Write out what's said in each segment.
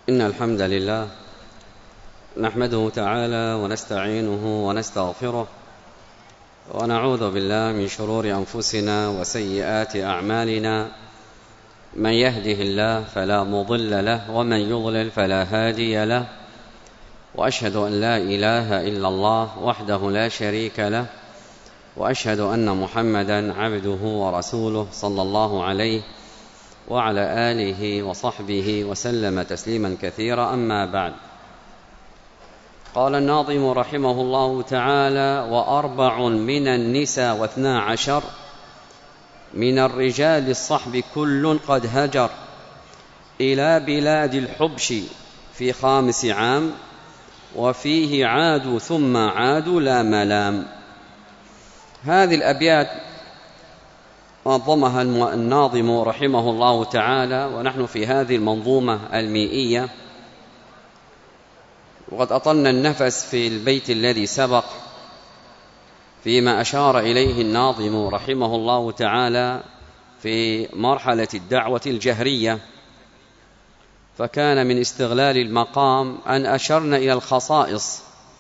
إن الحمد لله نحمده تعالى ونستعينه ونستغفره ونعوذ بالله من شرور أنفسنا وسيئات أعمالنا. من يهده الله فلا مضل له ومن يضلل فلا هادي له، وأشهد أن لا إله إلا الله وحده لا شريك له، وأشهد أن محمدًا عبده ورسوله صلى الله عليه وعلى آله وصحبه وسلم تسليما كثيرا. أما بعد، قال الناظم رحمه الله تعالى: وأربع من النساء واثنا عشر، من الرجال الصحب كل قد هجر، إلى بلاد الحبش في 5 عام، وفيه عادوا ثم عادوا لا ملام. هذه الأبيات نظمها الناظم رحمه الله تعالى، ونحن في هذه المنظومة المئية، وقد أطلنا النفس في البيت الذي سبق فيما أشار إليه الناظم رحمه الله تعالى في مرحلة الدعوة الجهرية، فكان من استغلال المقام أن أشرنا إلى الخصائص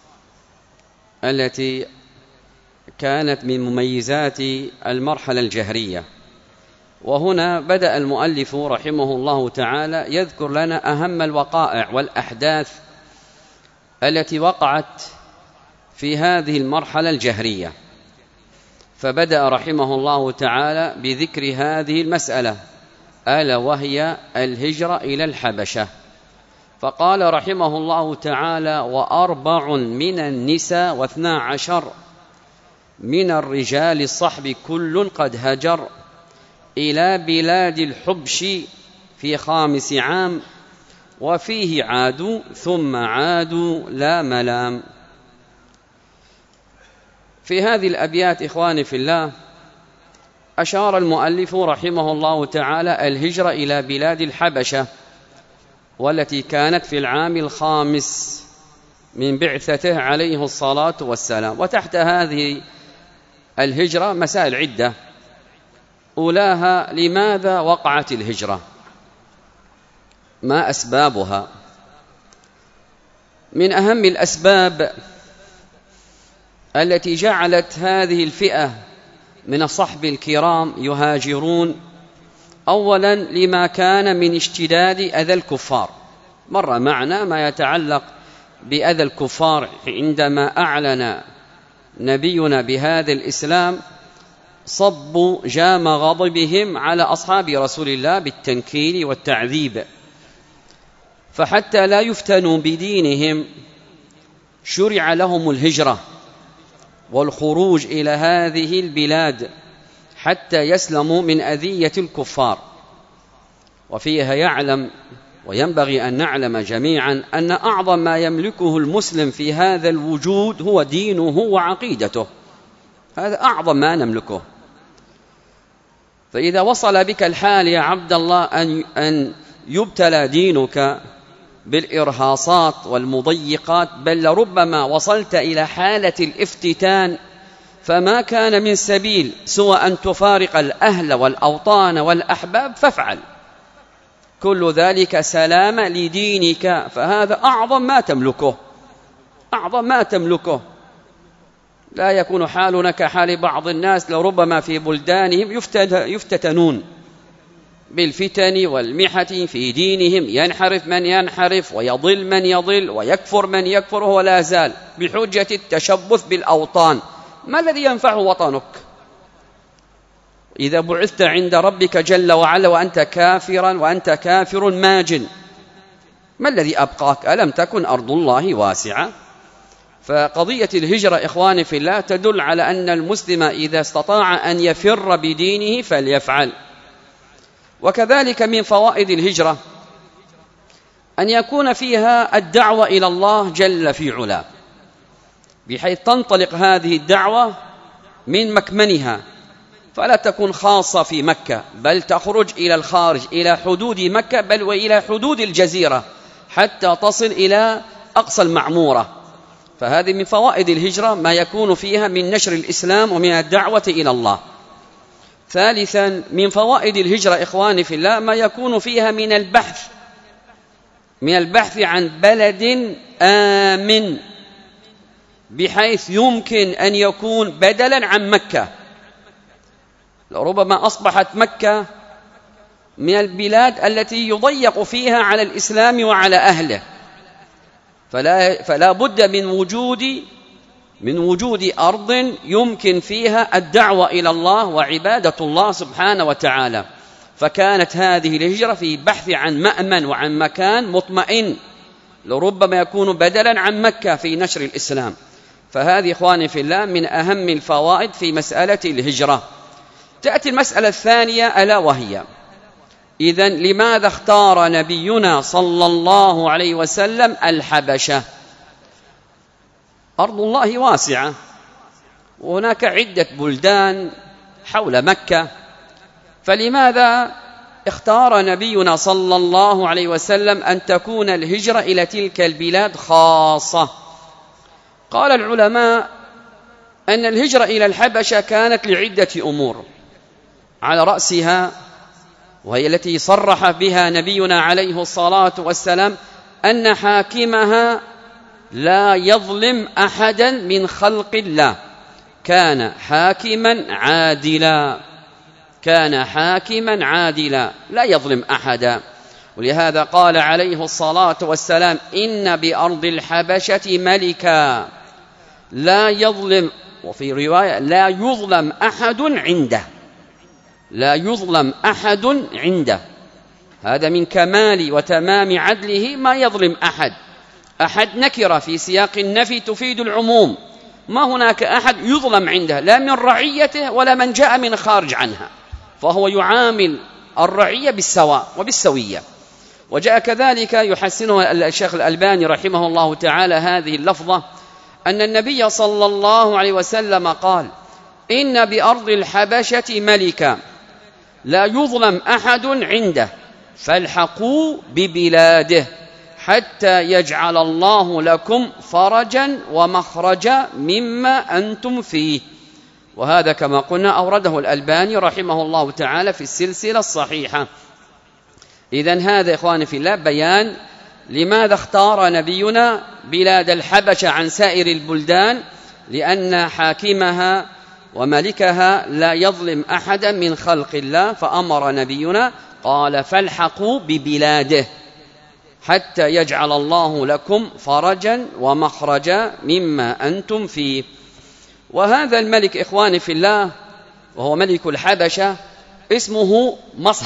التي كانت من مميزات المرحلة الجهرية. وهنا بدأ المؤلف رحمه الله تعالى يذكر لنا أهم الوقائع والأحداث التي وقعت في هذه المرحلة الجهرية، فبدأ رحمه الله تعالى بذكر هذه المسألة، ألا وهي الهجرة إلى الحبشة. فقال رحمه الله تعالى: وأربع من النساء واثنا عشر، من الرجال الصحب كل قد هجر، إلى بلاد الحبش في 5 عام، وفيه عادوا ثم عادوا لا ملام. في هذه الأبيات إخواني في الله أشار المؤلف رحمه الله تعالى الهجرة إلى بلاد الحبشة، والتي كانت في العام 5 من بعثته عليه الصلاة والسلام. وتحت هذه الهجرة مسائل عدة، أولاها: لماذا وقعت الهجرة؟ ما أسبابها؟ من أهم الأسباب التي جعلت هذه الفئة من الصحب الكرام يهاجرون، أولا لما كان من اشتداد أذى الكفار. مر معنا ما يتعلق بأذى الكفار عندما أعلن نبينا بهذا الإسلام، صبوا جام غضبهم على أصحاب رسول الله بالتنكيل والتعذيب، فحتى لا يفتنوا بدينهم شرع لهم الهجرة والخروج إلى هذه البلاد حتى يسلموا من أذية الكفار. وفيها يعلم وينبغي أن نعلم جميعا أن أعظم ما يملكه المسلم في هذا الوجود هو دينه وعقيدته، هذا أعظم ما نملكه. فإذا وصل بك الحال يا عبد الله أن يبتلى دينك بالإرهاصات والمضيقات، بل لربما وصلت إلى حالة الافتتان، فما كان من سبيل سوى أن تفارق الأهل والأوطان والأحباب فافعل، كل ذلك سلام لدينك، فهذا أعظم ما تملكه، أعظم ما تملكه. لا يكون حالنا كحال بعض الناس، لربما في بلدانهم يفتتنون بالفتن والمحة في دينهم، ينحرف من ينحرف ويضل من يضل ويكفر من يكفر، وهو لا زال بحجة التشبث بالأوطان. ما الذي ينفع وطنك إذا بعثت عند ربك جل وعلا وأنت كافرا، وأنت كافر ماجن؟ ما الذي أبقاك؟ ألم تكن أرض الله واسعة؟ فقضية الهجرة إخواني في الله تدل على أن المسلم إذا استطاع أن يفر بدينه فليفعل. وكذلك من فوائد الهجرة أن يكون فيها الدعوة إلى الله جل في علاه، بحيث تنطلق هذه الدعوة من مكمنها، فلا تكون خاصة في مكة، بل تخرج إلى الخارج، إلى حدود مكة، بل وإلى حدود الجزيرة، حتى تصل إلى أقصى المعمورة. فهذه من فوائد الهجرة ما يكون فيها من نشر الإسلام ومن الدعوة إلى الله. ثالثا من فوائد الهجرة إخواني في الله ما يكون فيها من البحث من البحث عن بلد آمن بحيث يمكن أن يكون بدلا عن مكة. لربما أصبحت مكة من البلاد التي يضيق فيها على الإسلام وعلى أهله، فلا بد من وجود أرض يمكن فيها الدعوة إلى الله وعبادة الله سبحانه وتعالى. فكانت هذه الهجرة في بحث عن مأمن وعن مكان مطمئن لربما يكون بدلا عن مكة في نشر الإسلام. فهذه إخواني في الله من أهم الفوائد في مسألة الهجرة. تأتي المسألة الثانية ألا وهي: إذن لماذا اختار نبينا صلى الله عليه وسلم الحبشة؟ أرض الله واسعة، وهناك عدة بلدان حول مكة، فلماذا اختار نبينا صلى الله عليه وسلم أن تكون الهجرة إلى تلك البلاد خاصة؟ قال العلماء أن الهجرة إلى الحبشة كانت لعدة أمور، على رأسها وهي التي صرح بها نبينا عليه الصلاة والسلام أن حاكمها لا يظلم أحدا من خلق الله، كان حاكما عادلا لا يظلم أحدا. ولهذا قال عليه الصلاة والسلام: إن بأرض الحبشة ملكا لا يظلم، وفي رواية لا يظلم أحد عنده. هذا من كمال وتمام عدله، ما يظلم أحد نكرة في سياق النفي تفيد العموم، ما هناك أحد يظلم عنده، لا من رعيته ولا من جاء من خارج عنها، فهو يعامل الرعية بالسواء وبالسوية. وجاء كذلك يحسنه الشيخ الألباني رحمه الله تعالى هذه اللفظة، أن النبي صلى الله عليه وسلم قال: إن بأرض الحبشة ملكا لا يظلم أحد عنده فالحقوا ببلاده حتى يجعل الله لكم فرجا ومخرجا مما أنتم فيه. وهذا كما قلنا أورده الألباني رحمه الله تعالى في السلسلة الصحيحة. إذن هذا إخواني في الله بيان لماذا اختار نبينا بلاد الحبشة عن سائر البلدان، لأن حاكمها وملكها لا يظلم أحدا من خلق الله، فأمر نبينا قال: فالحقوا ببلاده حتى يجعل الله لكم فرجا ومخرجا مما أنتم فيه. وهذا الملك إخواني في الله وهو ملك الحبشة اسمه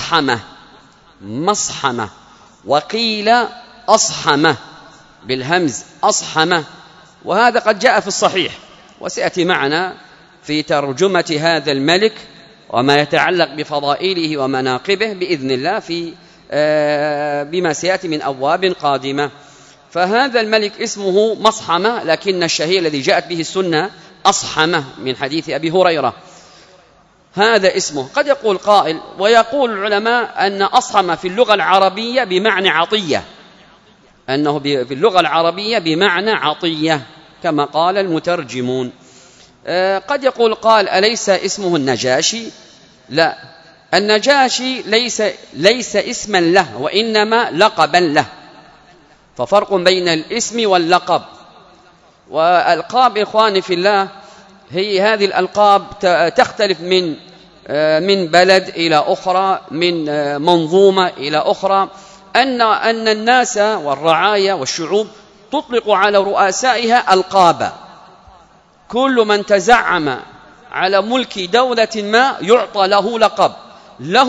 مصحمة، وقيل أصحمة بالهمز أصحمة، وهذا قد جاء في الصحيح، وسيأتي معنا في ترجمة هذا الملك وما يتعلق بفضائله ومناقبه بإذن الله بما سيأتي من أبواب قادمة. فهذا الملك اسمه مصحمة، لكن الشهير الذي جاءت به السنة أصحمة من حديث أبي هريرة، هذا اسمه. قد يقول قائل، ويقول العلماء أن أصحمة في اللغة العربية بمعنى عطية، أنه في اللغة العربية بمعنى عطية كما قال المترجمون. قد يقول قال: أليس اسمه النجاشي؟ لا، النجاشي ليس اسما له، وإنما لقبا له، ففرق بين الاسم واللقب. والألقاب إخواني في الله هي هذه الألقاب تختلف من بلد إلى أخرى، من منظومة إلى أخرى، أن الناس والرعايا والشعوب تطلق على رؤسائها ألقابا، كل من تزعم على ملك دولة ما يعطى له لقب، له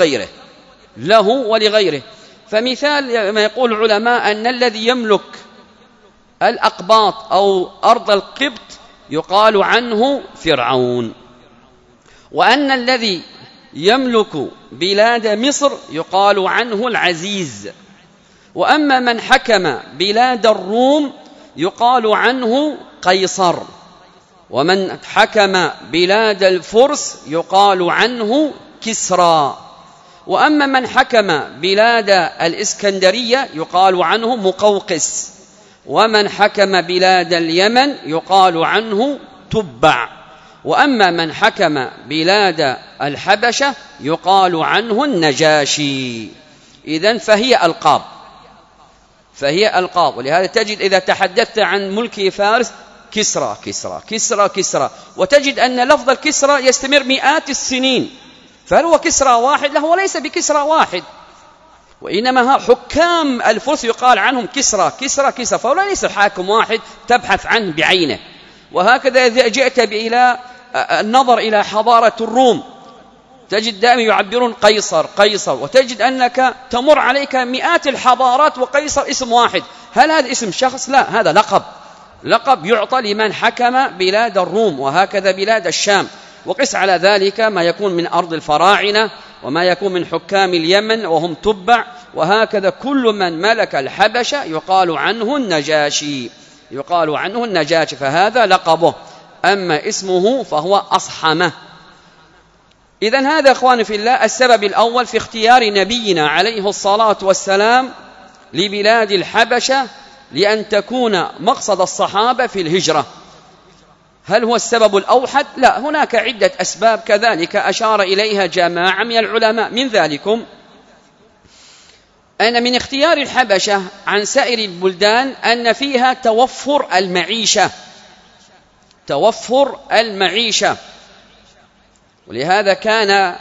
ولغيره. فمثال ما يقول العلماء أن الذي يملك الأقباط أو أرض القبط يقال عنه فرعون، وأن الذي يملك بلاد مصر يقال عنه العزيز، وأما من حكم بلاد الروم يقال عنه قيصر، ومن حكم بلاد الفرس يقال عنه كسرى، وأما من حكم بلاد الإسكندرية يقال عنه مقوقس، ومن حكم بلاد اليمن يقال عنه تبع، وأما من حكم بلاد الحبشة يقال عنه النجاشي. إذن فهي ألقاب. فهي ألقاب. ولهذا تجد إذا تحدثت عن ملك فارس كسرى كسرى كسرى كسرى، وتجد أن لفظ الكسرى يستمر مئات السنين، فهل هو كسرى واحد؟ له وليس بكسرى واحد، وإنما حكام الفرس يقال عنهم كسرى كسرى كسرى، فهو ليس حاكم واحد تبحث عنه بعينه. وهكذا إذا جئت إلى النظر إلى حضارة الروم تجد دائما يعبرون قيصر قيصر، وتجد أنك تمر عليك مئات الحضارات وقيصر اسم واحد. هل هذا اسم شخص؟ لا، هذا لقب يعطى لمن حكم بلاد الروم، وهكذا بلاد الشام. وقس على ذلك ما يكون من أرض الفراعنة وما يكون من حكام اليمن وهم تبع، وهكذا كل من ملك الحبشة يقال عنه النجاشي، يقال عنه النجاشي، فهذا لقبه. أما اسمه فهو أصحمة. إذن هذا أخواني في الله السبب الأول في اختيار نبينا عليه الصلاة والسلام لبلاد الحبشة لأن تكون مقصد الصحابة في الهجرة. هل هو السبب الأوحد؟ لا، هناك عدة أسباب كذلك أشار إليها جماعة من العلماء. من ذلكم أن من اختيار الحبشة عن سائر البلدان أن فيها توفر المعيشة، ولهذا كان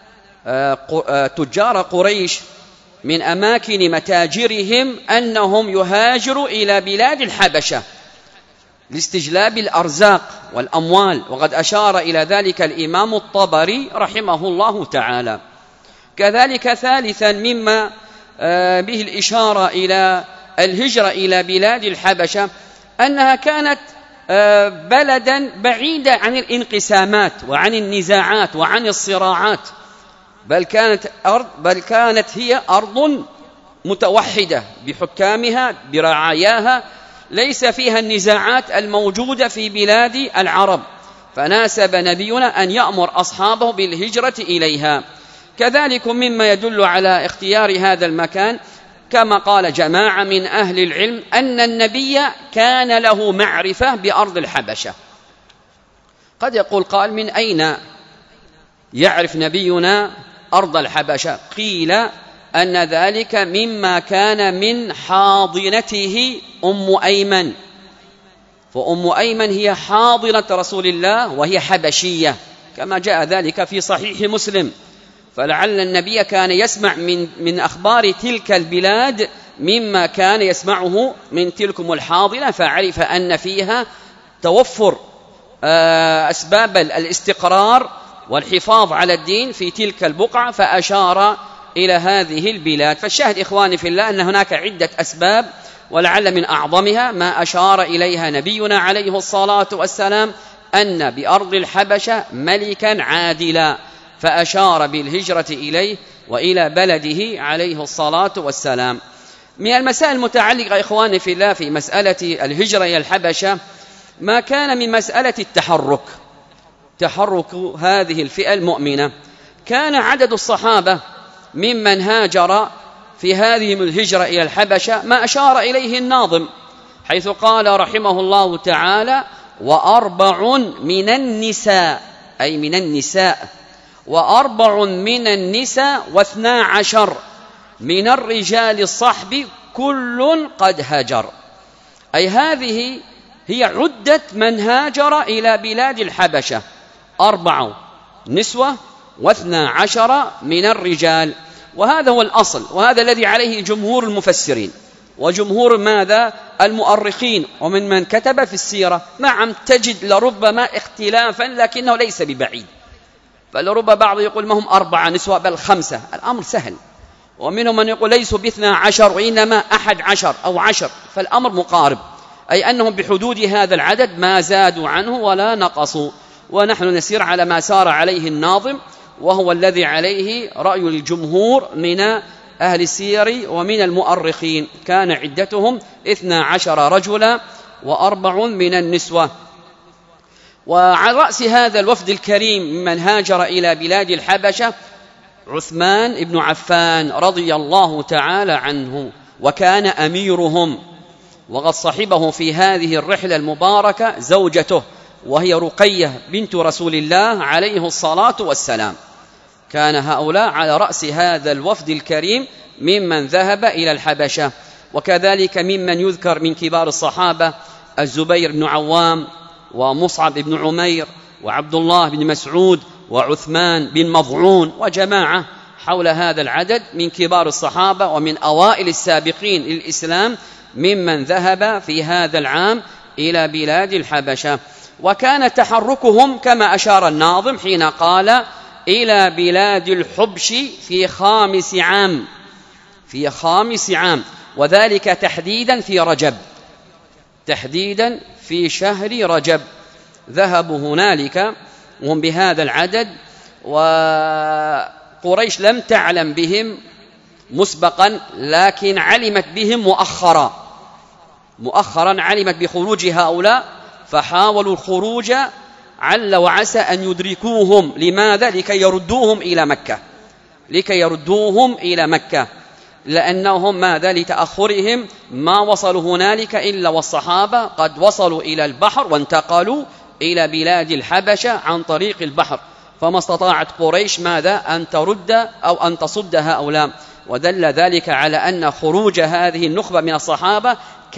تجار قريش من أماكن متاجرهم أنهم يهاجروا إلى بلاد الحبشة لاستجلاب الأرزاق والأموال، وقد أشار إلى ذلك الإمام الطبري رحمه الله تعالى. كذلك ثالثا مما به الإشارة إلى الهجرة إلى بلاد الحبشة أنها كانت بلدا بعيدا عن الانقسامات وعن النزاعات وعن الصراعات، بل كانت هي أرض متوحدة بحكامها برعاياها، ليس فيها النزاعات الموجودة في بلاد العرب، فناسب نبينا أن يأمر أصحابه بالهجرة إليها. كذلك مما يدل على اختيار هذا المكان كما قال جماعة من أهل العلم أن النبي كان له معرفة بأرض الحبشة. قد يقول قال من أين يعرف نبينا أرض الحبشة؟ قيل أن ذلك مما كان من حاضنته أم أيمن، فأم أيمن هي حاضنة رسول الله وهي حبشية كما جاء ذلك في صحيح مسلم، فلعل النبي كان يسمع من أخبار تلك البلاد مما كان يسمعه من تلكم الحاضنة، فعرف أن فيها توفر أسباب الاستقرار والحفاظ على الدين في تلك البقعة، فأشار إلى هذه البلاد. فالشاهد إخواني في الله أن هناك عدة أسباب، ولعل من أعظمها ما أشار إليها نبينا عليه الصلاة والسلام أن بأرض الحبشة ملكا عادلا، فأشار بالهجرة إليه وإلى بلده عليه الصلاة والسلام. من المسائل المتعلقة إخواني في الله في مسألة الهجرة إلى الحبشة ما كان من مسألة تحرك هذه الفئة المؤمنة. كان عدد الصحابة ممن هاجر في هذه الهجرة إلى الحبشة ما أشار إليه الناظم، حيث قال رحمه الله تعالى: وأربع من النساء، أي من النساء، وأربع من النساء 12 من الرجال الصحب كل قد هجر. أي هذه هي عدة من هاجر إلى بلاد الحبشة، 4 نسوة و12 من الرجال، وهذا هو الأصل، وهذا الذي عليه جمهور المفسرين وجمهور ماذا المؤرخين ومن من كتب في السيرة. نعم تجد لربما اختلافا لكنه ليس ببعيد، فلربما بعض يقول ما هم 4 نسوة بل 5، الأمر سهل، ومنهم من يقول ليسوا ب12 وإنما 11 أو 10، فالأمر مقارب، أي أنهم بحدود هذا العدد ما زادوا عنه ولا نقصوا. ونحن نسير على ما سار عليه الناظم، وهو الذي عليه رأي الجمهور من أهل السير ومن المؤرخين، كان عدتهم 12 رجلا و4 من النسوة. وعلى رأس هذا الوفد الكريم ممن هاجر إلى بلاد الحبشة عثمان بن عفان رضي الله تعالى عنه، وكان أميرهم، وقد صحبه في هذه الرحلة المباركة زوجته وهي رقية بنت رسول الله عليه الصلاة والسلام. كان هؤلاء على رأس هذا الوفد الكريم ممن ذهب إلى الحبشة. وكذلك ممن يذكر من كبار الصحابة الزبير بن عوام ومصعب بن عمير وعبد الله بن مسعود وعثمان بن مظعون وجماعة حول هذا العدد من كبار الصحابة ومن أوائل السابقين للإسلام ممن ذهب في هذا العام إلى بلاد الحبشة. وكان تحركهم كما أشار الناظم حين قال إلى بلاد الحبش في خامس عام، وذلك تحديدا في رجب، تحديدا في شهر رجب ذهبوا هنالك وهم بهذا العدد. وقريش لم تعلم بهم مسبقا لكن علمت بهم مؤخرا علمت بخروج هؤلاء، فحاولوا الخروج عل وعسى أن يدركوهم. لماذا؟ لكي يردوهم إلى مكة، لأنهم ماذا؟ لتأخرهم ما وصلوا هنالك إلا والصحابة قد وصلوا إلى البحر وانتقلوا إلى بلاد الحبشة عن طريق البحر، فما استطاعت قريش ماذا؟ أن ترد أو أن تصد هؤلاء. ودل ذلك على أن خروج هذه النخبة من الصحابة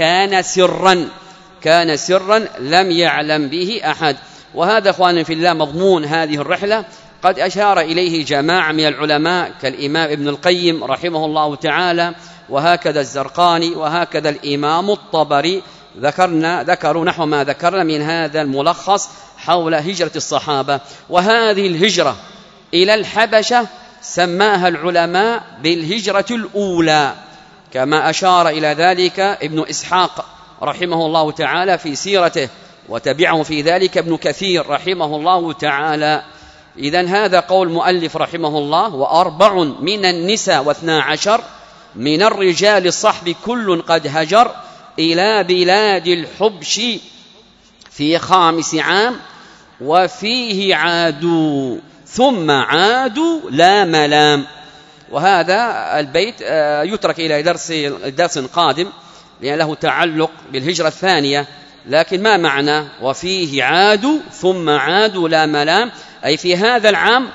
كان سرا لم يعلم به أحد. وهذا أخواني في الله مضمون هذه الرحلة قد أشار إليه جماعة من العلماء كالإمام ابن القيم رحمه الله تعالى، وهكذا الزرقاني، وهكذا الإمام الطبري، ذكروا نحو ما ذكرنا من هذا الملخص حول هجرة الصحابة. وهذه الهجرة إلى الحبشة سماها العلماء بالهجرة الأولى، كما أشار إلى ذلك ابن إسحاق رحمه الله تعالى في سيرته، وتبعه في ذلك ابن كثير رحمه الله تعالى. إذن هذا قول مؤلف رحمه الله: و4 من النساء و12 من الرجال الصحب كل قد هجر إلى بلاد الحبش في 5 عام وفيه عادوا ثم عادوا لا ملام. وهذا البيت يترك إلى درس قادم لأن له تعلق بالهجرة الثانية. لكن ما معنى وفيه عادوا ثم عادوا لا ملام؟ أي في هذا العام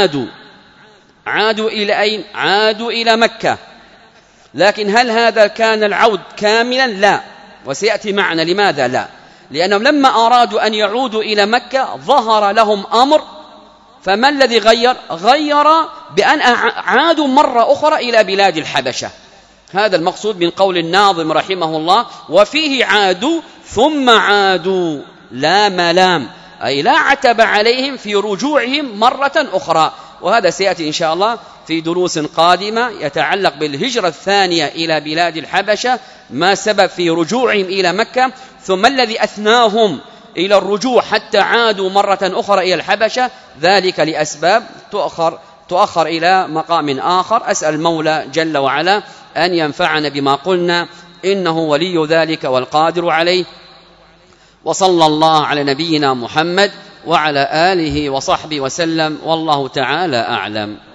عادوا إلى أين؟ عادوا إلى مكة. لكن هل هذا كان العود كاملا؟ لا، وسيأتي معنا لماذا لا. لأنهم لما أرادوا أن يعودوا إلى مكة ظهر لهم أمر، فما الذي غير بأن عادوا مرة أخرى إلى بلاد الحبشة. هذا المقصود من قول الناظم رحمه الله: وفيه عادوا ثم عادوا لا ملام، أي لا عتب عليهم في رجوعهم مرة أخرى. وهذا سيأتي إن شاء الله في دروس قادمة يتعلق بالهجرة الثانية إلى بلاد الحبشة، ما سبب في رجوعهم إلى مكة، ثم الذي أثناهم إلى الرجوع حتى عادوا مرة أخرى إلى الحبشة، ذلك لأسباب تؤخر إلى مقام آخر. أسأل المولى جل وعلا أن ينفعنا بما قلنا، إنه ولي ذلك والقادر عليه. وصلى الله على نبينا محمد وعلى آله وصحبه وسلم، والله تعالى أعلم.